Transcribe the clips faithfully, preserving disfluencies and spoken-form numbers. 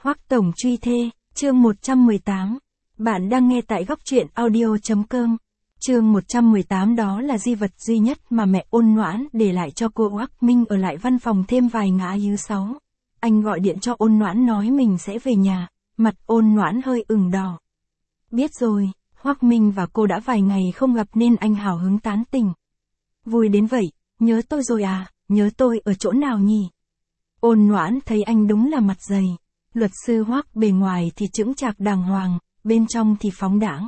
Hoắc Tổng truy thê, chương một trăm mười tám. Bạn đang nghe tại góc truyện audio.com. Chương một trăm mười tám đó là di vật duy nhất mà mẹ Ôn Noãn để lại cho cô. Hoắc Minh ở lại văn phòng thêm vài ngã thứ sáu. Anh gọi điện cho Ôn Noãn nói mình sẽ về nhà, mặt Ôn Noãn hơi ửng đỏ. Biết rồi, Hoắc Minh và cô đã vài ngày không gặp nên anh hào hứng tán tỉnh. Vui đến vậy, nhớ tôi rồi à, nhớ tôi ở chỗ nào nhỉ? Ôn Noãn thấy anh đúng là mặt dày. Luật sư Hoắc bề ngoài thì chững chạc đàng hoàng, bên trong thì phóng đãng.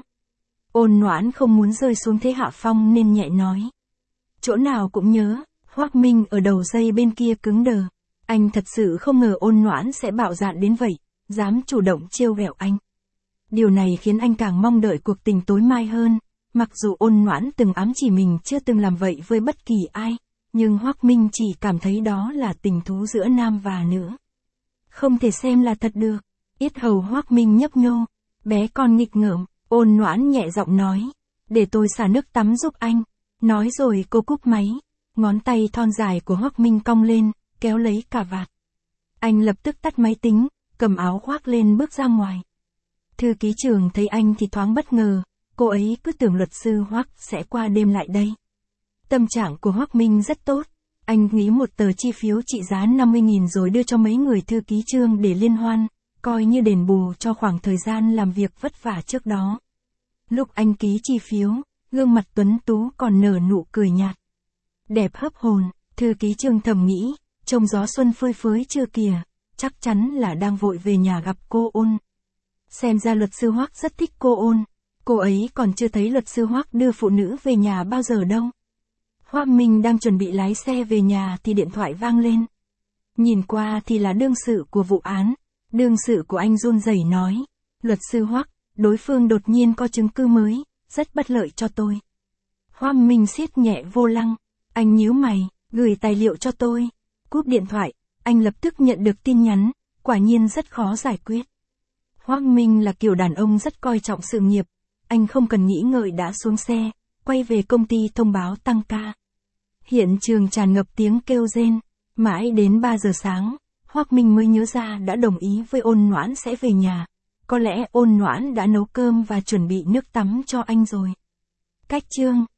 Ôn Noãn không muốn rơi xuống thế hạ phong nên nhẹ nói. Chỗ nào cũng nhớ. Hoắc Minh ở đầu dây bên kia cứng đờ. Anh thật sự không ngờ Ôn Noãn sẽ bạo dạn đến vậy, dám chủ động trêu ghẹo anh. Điều này khiến anh càng mong đợi cuộc tình tối mai hơn. Mặc dù Ôn Noãn từng ám chỉ mình chưa từng làm vậy với bất kỳ ai, nhưng Hoắc Minh chỉ cảm thấy đó là tình thú giữa nam và nữ. Không thể xem là thật được. Yết hầu Hoắc Minh nhấp nhô. Bé con nghịch ngợm. Ôn Noãn nhẹ giọng nói. Để tôi xả nước tắm giúp anh. Nói rồi cô cúp máy. Ngón tay thon dài của Hoắc Minh cong lên, kéo lấy cà vạt. Anh lập tức tắt máy tính, cầm áo khoác lên bước ra ngoài. Thư ký trưởng thấy anh thì thoáng bất ngờ. Cô ấy cứ tưởng luật sư Hoắc sẽ qua đêm lại đây. Tâm trạng của Hoắc Minh rất tốt. Anh ghi một tờ chi phiếu trị giá năm mươi nghìn rồi đưa cho mấy người thư ký Trương để liên hoan, coi như đền bù cho khoảng thời gian làm việc vất vả trước đó. Lúc anh ký chi phiếu, gương mặt tuấn tú còn nở nụ cười nhạt. Đẹp hấp hồn, thư ký Trương thầm nghĩ, trông gió xuân phơi phới chưa kìa, chắc chắn là đang vội về nhà gặp cô Ôn. Xem ra luật sư Hoắc rất thích cô Ôn, cô ấy còn chưa thấy luật sư Hoắc đưa phụ nữ về nhà bao giờ đâu. Hoắc Minh đang chuẩn bị lái xe về nhà thì điện thoại vang lên. Nhìn qua thì là đương sự của vụ án. Đương sự của anh run rẩy nói. Luật sư Hoắc, đối phương đột nhiên có chứng cứ mới, rất bất lợi cho tôi. Hoắc Minh siết nhẹ vô lăng. Anh nhíu mày, gửi tài liệu cho tôi. Cúp điện thoại, anh lập tức nhận được tin nhắn, quả nhiên rất khó giải quyết. Hoắc Minh là kiểu đàn ông rất coi trọng sự nghiệp. Anh không cần nghĩ ngợi đã xuống xe, quay về công ty thông báo tăng ca. Hiện trường tràn ngập tiếng kêu rên. Mãi đến ba giờ sáng, Hoắc Minh mới nhớ ra đã đồng ý với Ôn Noãn sẽ về nhà. Có lẽ Ôn Noãn đã nấu cơm và chuẩn bị nước tắm cho anh rồi. Cách chương